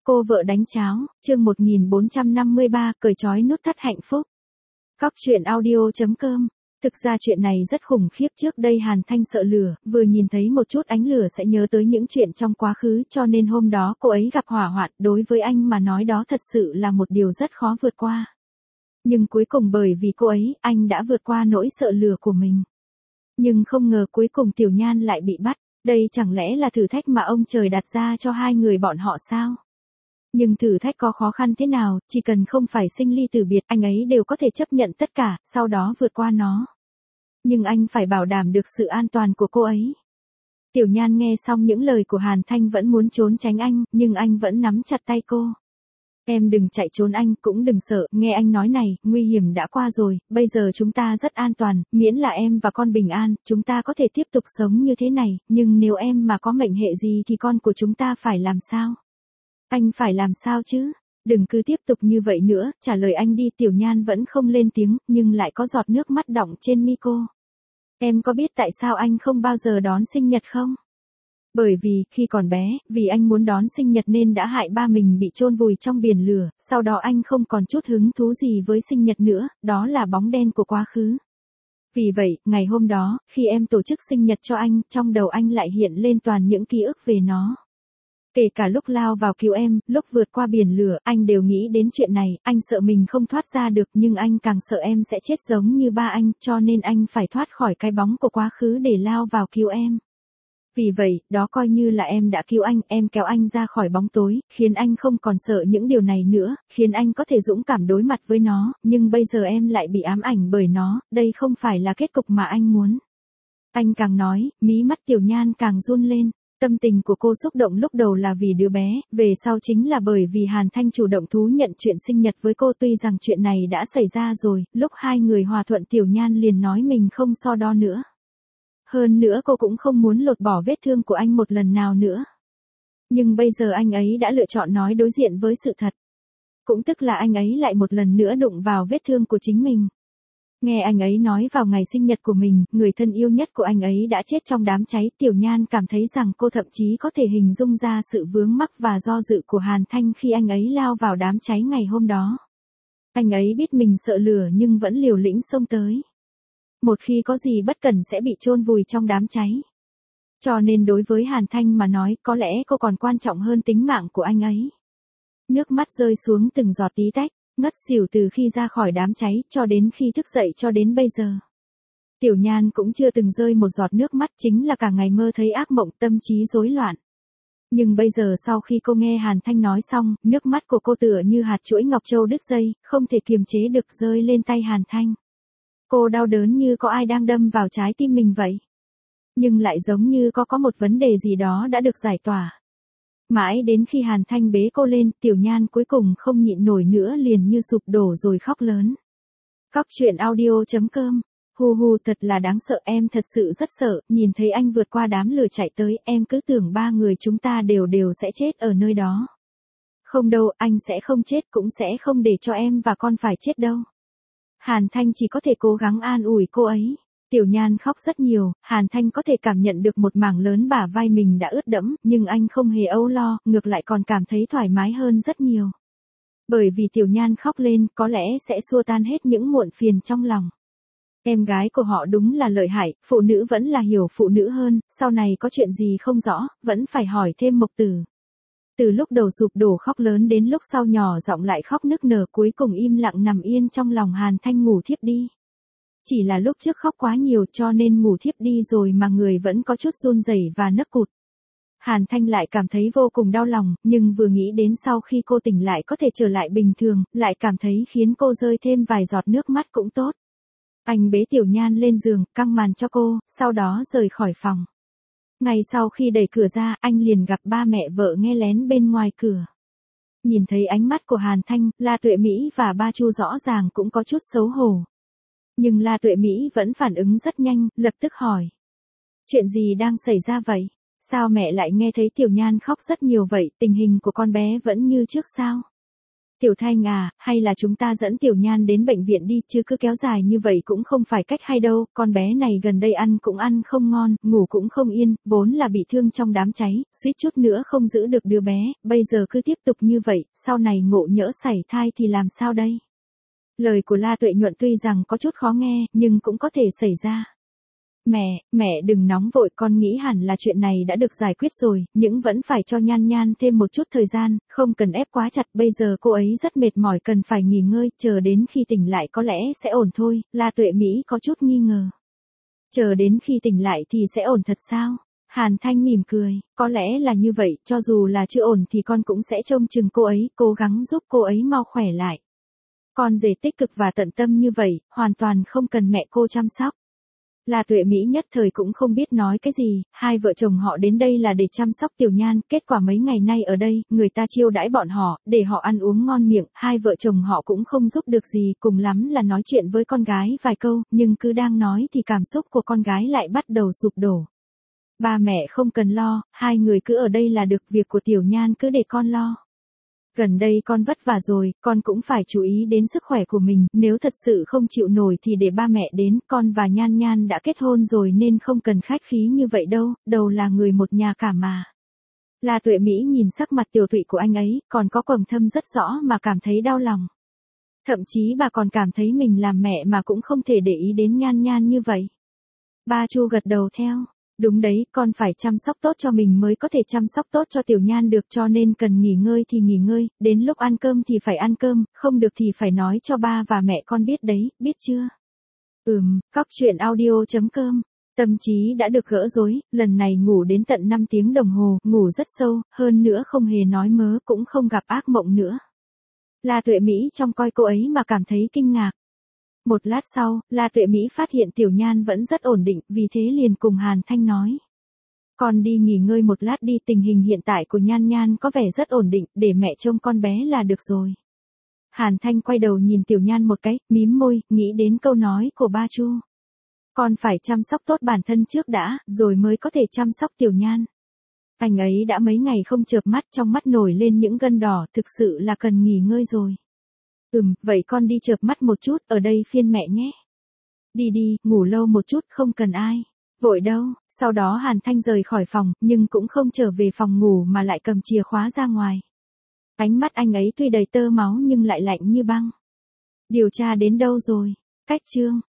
Cô vợ đánh cháo, chương 1453, cởi trói nút thắt hạnh phúc. Cóc truyện audio.com. Thực ra chuyện này rất khủng khiếp, trước đây Hàn Thanh sợ lửa, vừa nhìn thấy một chút ánh lửa sẽ nhớ tới những chuyện trong quá khứ, cho nên hôm đó cô ấy gặp hỏa hoạn, đối với anh mà nói đó thật sự là một điều rất khó vượt qua. Nhưng cuối cùng bởi vì cô ấy, anh đã vượt qua nỗi sợ lửa của mình. Nhưng không ngờ cuối cùng Tiểu Nhan lại bị bắt, đây chẳng lẽ là thử thách mà ông trời đặt ra cho hai người bọn họ sao? Nhưng thử thách có khó khăn thế nào, chỉ cần không phải sinh ly tử biệt, anh ấy đều có thể chấp nhận tất cả, sau đó vượt qua nó. Nhưng anh phải bảo đảm được sự an toàn của cô ấy. Tiểu Nhan nghe xong những lời của Hàn Thanh vẫn muốn trốn tránh anh, nhưng anh vẫn nắm chặt tay cô. Em đừng chạy trốn anh, cũng đừng sợ, nghe anh nói này, nguy hiểm đã qua rồi, bây giờ chúng ta rất an toàn, miễn là em và con bình an, chúng ta có thể tiếp tục sống như thế này, nhưng nếu em mà có mệnh hệ gì thì con của chúng ta phải làm sao? Anh phải làm sao chứ? Đừng cứ tiếp tục như vậy nữa, trả lời anh đi. Tiểu Nhan vẫn không lên tiếng, nhưng lại có giọt nước mắt đọng trên mi cô. Em có biết tại sao anh không bao giờ đón sinh nhật không? Bởi vì, khi còn bé, vì anh muốn đón sinh nhật nên đã hại ba mình bị chôn vùi trong biển lửa, sau đó anh không còn chút hứng thú gì với sinh nhật nữa, đó là bóng đen của quá khứ. Vì vậy, ngày hôm đó, khi em tổ chức sinh nhật cho anh, trong đầu anh lại hiện lên toàn những ký ức về nó. Kể cả lúc lao vào cứu em, lúc vượt qua biển lửa, anh đều nghĩ đến chuyện này, anh sợ mình không thoát ra được, nhưng anh càng sợ em sẽ chết giống như ba anh, cho nên anh phải thoát khỏi cái bóng của quá khứ để lao vào cứu em. Vì vậy, đó coi như là em đã cứu anh, em kéo anh ra khỏi bóng tối, khiến anh không còn sợ những điều này nữa, khiến anh có thể dũng cảm đối mặt với nó, nhưng bây giờ em lại bị ám ảnh bởi nó, đây không phải là kết cục mà anh muốn. Anh càng nói, mí mắt Tiểu Nhan càng run lên. Tâm tình của cô xúc động lúc đầu là vì đứa bé, về sau chính là bởi vì Hàn Thanh chủ động thú nhận chuyện sinh nhật với cô. Tuy rằng chuyện này đã xảy ra rồi, lúc hai người hòa thuận Tiểu Nhan liền nói mình không so đo nữa. Hơn nữa cô cũng không muốn lột bỏ vết thương của anh một lần nào nữa. Nhưng bây giờ anh ấy đã lựa chọn nói đối diện với sự thật. Cũng tức là anh ấy lại một lần nữa đụng vào vết thương của chính mình. Nghe anh ấy nói vào ngày sinh nhật của mình, người thân yêu nhất của anh ấy đã chết trong đám cháy. Tiểu Nhan cảm thấy rằng cô thậm chí có thể hình dung ra sự vướng mắc và do dự của Hàn Thanh khi anh ấy lao vào đám cháy ngày hôm đó. Anh ấy biết mình sợ lửa nhưng vẫn liều lĩnh xông tới. Một khi có gì bất cẩn sẽ bị chôn vùi trong đám cháy. Cho nên đối với Hàn Thanh mà nói, có lẽ cô còn quan trọng hơn tính mạng của anh ấy. Nước mắt rơi xuống từng giọt tí tách. Ngất xỉu từ khi ra khỏi đám cháy, cho đến khi thức dậy cho đến bây giờ. Tiểu Nhan cũng chưa từng rơi một giọt nước mắt, chính là cả ngày mơ thấy ác mộng, tâm trí rối loạn. Nhưng bây giờ sau khi cô nghe Hàn Thanh nói xong, nước mắt của cô tựa như hạt chuỗi ngọc châu đứt dây, không thể kiềm chế được rơi lên tay Hàn Thanh. Cô đau đớn như có ai đang đâm vào trái tim mình vậy. Nhưng lại giống như có một vấn đề gì đó đã được giải tỏa. Mãi đến khi Hàn Thanh bế cô lên, Tiểu Nhan cuối cùng không nhịn nổi nữa liền như sụp đổ rồi khóc lớn. Cóc truyện audio.com. Hu hu, thật là đáng sợ, em thật sự rất sợ, nhìn thấy anh vượt qua đám lửa chạy tới, em cứ tưởng ba người chúng ta đều sẽ chết ở nơi đó. Không đâu, anh sẽ không chết, cũng sẽ không để cho em và con phải chết đâu. Hàn Thanh chỉ có thể cố gắng an ủi cô ấy. Tiểu Nhan khóc rất nhiều, Hàn Thanh có thể cảm nhận được một mảng lớn bả vai mình đã ướt đẫm, nhưng anh không hề âu lo, ngược lại còn cảm thấy thoải mái hơn rất nhiều. Bởi vì Tiểu Nhan khóc lên, có lẽ sẽ xua tan hết những muộn phiền trong lòng. Em gái của họ đúng là lợi hại, phụ nữ vẫn là hiểu phụ nữ hơn, sau này có chuyện gì không rõ, vẫn phải hỏi thêm Mộc Tử. Từ lúc đầu sụp đổ khóc lớn đến lúc sau nhỏ giọng lại khóc nức nở, cuối cùng im lặng nằm yên trong lòng Hàn Thanh ngủ thiếp đi. Chỉ là lúc trước khóc quá nhiều cho nên ngủ thiếp đi rồi mà người vẫn có chút run rẩy và nấc cụt. Hàn Thanh lại cảm thấy vô cùng đau lòng, nhưng vừa nghĩ đến sau khi cô tỉnh lại có thể trở lại bình thường, lại cảm thấy khiến cô rơi thêm vài giọt nước mắt cũng tốt. Anh bế Tiểu Nhan lên giường, căng màn cho cô, sau đó rời khỏi phòng. Ngay sau khi đẩy cửa ra, anh liền gặp ba mẹ vợ nghe lén bên ngoài cửa. Nhìn thấy ánh mắt của Hàn Thanh, La Tuệ Mỹ và ba Chu rõ ràng cũng có chút xấu hổ. Nhưng La Tuệ Mỹ vẫn phản ứng rất nhanh, lập tức hỏi. Chuyện gì đang xảy ra vậy? Sao mẹ lại nghe thấy Tiểu Nhan khóc rất nhiều vậy, tình hình của con bé vẫn như trước sao? Tiểu Thanh à, hay là chúng ta dẫn Tiểu Nhan đến bệnh viện đi, chứ cứ kéo dài như vậy cũng không phải cách hay đâu, con bé này gần đây ăn cũng ăn không ngon, ngủ cũng không yên, vốn là bị thương trong đám cháy, suýt chút nữa không giữ được đứa bé, bây giờ cứ tiếp tục như vậy, sau này ngộ nhỡ sảy thai thì làm sao đây? Lời của La Tuệ Nhuận tuy rằng có chút khó nghe, nhưng cũng có thể xảy ra. Mẹ đừng nóng vội, con nghĩ hẳn là chuyện này đã được giải quyết rồi, nhưng vẫn phải cho Nhan Nhan thêm một chút thời gian, không cần ép quá chặt, bây giờ cô ấy rất mệt mỏi cần phải nghỉ ngơi, chờ đến khi tỉnh lại có lẽ sẽ ổn thôi, La Tuệ Mỹ có chút nghi ngờ. Chờ đến khi tỉnh lại thì sẽ ổn thật sao? Hàn Thanh mỉm cười, có lẽ là như vậy, cho dù là chưa ổn thì con cũng sẽ trông chừng cô ấy, cố gắng giúp cô ấy mau khỏe lại. Con rể tích cực và tận tâm như vậy, hoàn toàn không cần mẹ cô chăm sóc. La Tuệ Mỹ nhất thời cũng không biết nói cái gì, hai vợ chồng họ đến đây là để chăm sóc Tiểu Nhan, kết quả mấy ngày nay ở đây, người ta chiêu đãi bọn họ, để họ ăn uống ngon miệng, hai vợ chồng họ cũng không giúp được gì, cùng lắm là nói chuyện với con gái vài câu, nhưng cứ đang nói thì cảm xúc của con gái lại bắt đầu sụp đổ. Ba mẹ không cần lo, hai người cứ ở đây là được, việc của Tiểu Nhan cứ để con lo. Gần đây con vất vả rồi, con cũng phải chú ý đến sức khỏe của mình, nếu thật sự không chịu nổi thì để ba mẹ đến, con và Nhan Nhan đã kết hôn rồi nên không cần khách khí như vậy đâu, đầu là người một nhà cả mà. La Tuệ Mỹ nhìn sắc mặt tiều tụy của anh ấy, còn có quầng thâm rất rõ mà cảm thấy đau lòng. Thậm chí bà còn cảm thấy mình làm mẹ mà cũng không thể để ý đến Nhan Nhan như vậy. Ba Chu gật đầu theo. Đúng đấy, con phải chăm sóc tốt cho mình mới có thể chăm sóc tốt cho Tiểu Nhan được, cho nên cần nghỉ ngơi thì nghỉ ngơi, đến lúc ăn cơm thì phải ăn cơm, không được thì phải nói cho ba và mẹ con biết đấy, biết chưa? Cóc truyện audio.com. Tâm trí đã được gỡ rối, lần này ngủ đến tận 5 tiếng đồng hồ, ngủ rất sâu, hơn nữa không hề nói mớ, cũng không gặp ác mộng nữa. La Tuệ Mỹ trong coi cô ấy mà cảm thấy kinh ngạc. Một lát sau, La Tuệ Mỹ phát hiện Tiểu Nhan vẫn rất ổn định, vì thế liền cùng Hàn Thanh nói. Con đi nghỉ ngơi một lát đi, tình hình hiện tại của Nhan Nhan có vẻ rất ổn định, để mẹ trông con bé là được rồi. Hàn Thanh quay đầu nhìn Tiểu Nhan một cái, mím môi, nghĩ đến câu nói của ba Chu. Con phải chăm sóc tốt bản thân trước đã, rồi mới có thể chăm sóc Tiểu Nhan. Anh ấy đã mấy ngày không chợp mắt, trong mắt nổi lên những gân đỏ, thực sự là cần nghỉ ngơi rồi. Vậy con đi chợp mắt một chút, ở đây phiên mẹ nhé. Đi, ngủ lâu một chút, không cần ai. Vội đâu, sau đó Hàn Thanh rời khỏi phòng, nhưng cũng không trở về phòng ngủ mà lại cầm chìa khóa ra ngoài. Ánh mắt anh ấy tuy đầy tơ máu nhưng lại lạnh như băng. Điều tra đến đâu rồi? Cách chương.